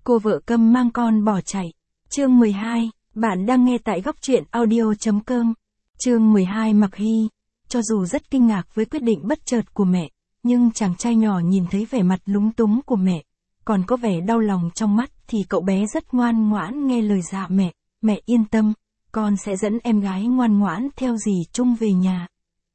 cô vợ câm mang con bỏ chạy. Chương 12, bạn đang nghe tại góc truyện audio.com. Chương 12 Mặc Hy. Cho dù rất kinh ngạc với quyết định bất chợt của mẹ, nhưng chàng trai nhỏ nhìn thấy vẻ mặt lúng túng của mẹ, còn có vẻ đau lòng trong mắt thì cậu bé rất ngoan ngoãn nghe lời dạ mẹ. Mẹ yên tâm, con sẽ dẫn em gái ngoan ngoãn theo dì Trung về nhà.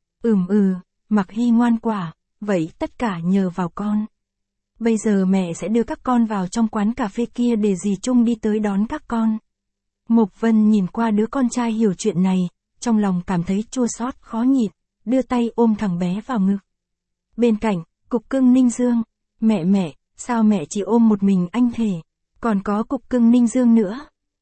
Mặc Hy ngoan quả, vậy tất cả nhờ vào con. Bây giờ mẹ sẽ đưa các con vào trong quán cà phê kia để dì Trung đi tới đón các con. Mộc Vân nhìn qua đứa con trai hiểu chuyện này, trong lòng cảm thấy chua xót khó nhịn, đưa tay ôm thằng bé vào ngực. Bên cạnh, cục cưng Ninh Dương. Mẹ, sao mẹ chỉ ôm một mình anh thể? Còn có cục cưng Ninh Dương nữa.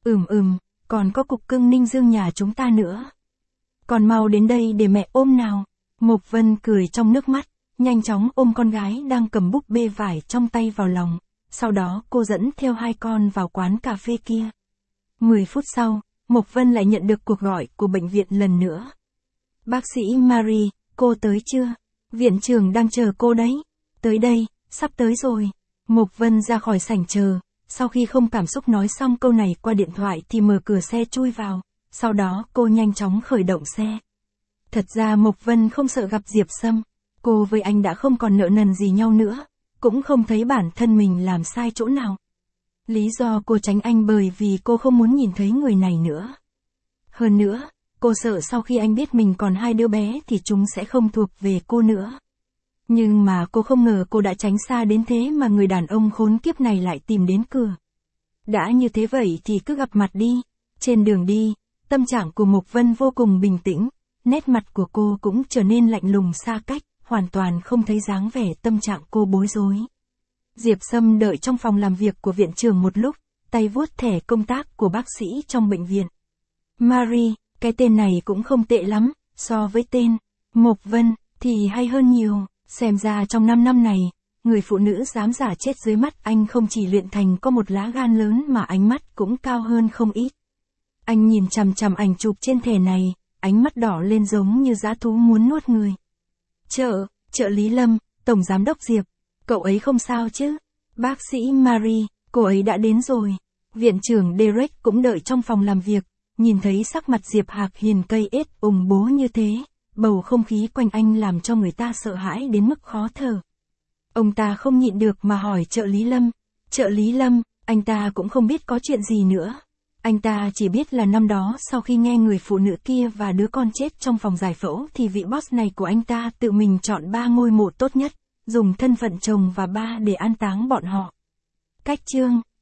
Còn có cục cưng Ninh Dương nhà chúng ta nữa. Còn mau đến đây để mẹ ôm nào. Mộc Vân cười trong nước mắt, nhanh chóng ôm con gái đang cầm búp bê vải trong tay vào lòng. Sau đó cô dẫn theo hai con vào quán cà phê kia. 10 phút sau, Mộc Vân lại nhận được cuộc gọi của bệnh viện lần nữa. Bác sĩ Marie, cô tới chưa? Viện trưởng đang chờ cô đấy. Tới đây, sắp tới rồi. Mộc Vân ra khỏi sảnh chờ, sau khi không cảm xúc nói xong câu này qua điện thoại thì mở cửa xe chui vào, sau đó cô nhanh chóng khởi động xe. Thật ra Mộc Vân không sợ gặp Diệp Sâm, cô với anh đã không còn nợ nần gì nhau nữa, cũng không thấy bản thân mình làm sai chỗ nào. Lý do cô tránh anh bởi vì cô không muốn nhìn thấy người này nữa. Hơn nữa, cô sợ sau khi anh biết mình còn hai đứa bé thì chúng sẽ không thuộc về cô nữa. Nhưng mà cô không ngờ cô đã tránh xa đến thế mà người đàn ông khốn kiếp này lại tìm đến cửa. Đã như thế vậy thì cứ gặp mặt đi. Trên đường đi, tâm trạng của Mộc Vân vô cùng bình tĩnh, nét mặt của cô cũng trở nên lạnh lùng xa cách, hoàn toàn không thấy dáng vẻ tâm trạng cô bối rối. Diệp Sâm đợi trong phòng làm việc của viện trưởng một lúc, tay vuốt thẻ công tác của bác sĩ trong bệnh viện. Marie, cái tên này cũng không tệ lắm, so với tên Mộc Vân thì hay hơn nhiều. Xem ra trong 5 năm này, người phụ nữ dám giả chết dưới mắt anh không chỉ luyện thành có một lá gan lớn mà ánh mắt cũng cao hơn không ít. Anh nhìn chằm chằm ảnh chụp trên thẻ này, ánh mắt đỏ lên giống như dã thú muốn nuốt người. Trợ lý Lâm, Tổng Giám đốc Diệp, cậu ấy không sao chứ? Bác sĩ Marie, cô ấy đã đến rồi. Viện trưởng Derek cũng đợi trong phòng làm việc, nhìn thấy sắc mặt Diệp Hạc Hiền cây ết ùng bố như thế, bầu không khí quanh anh làm cho người ta sợ hãi đến mức khó thở. Ông ta không nhịn được mà hỏi trợ lý Lâm. Trợ lý Lâm, anh ta cũng không biết có chuyện gì nữa. Anh ta chỉ biết là năm đó sau khi nghe người phụ nữ kia và đứa con chết trong phòng giải phẫu thì vị boss này của anh ta tự mình chọn 3 ngôi mộ tốt nhất, dùng thân phận chồng và ba để an táng bọn họ. Cách chương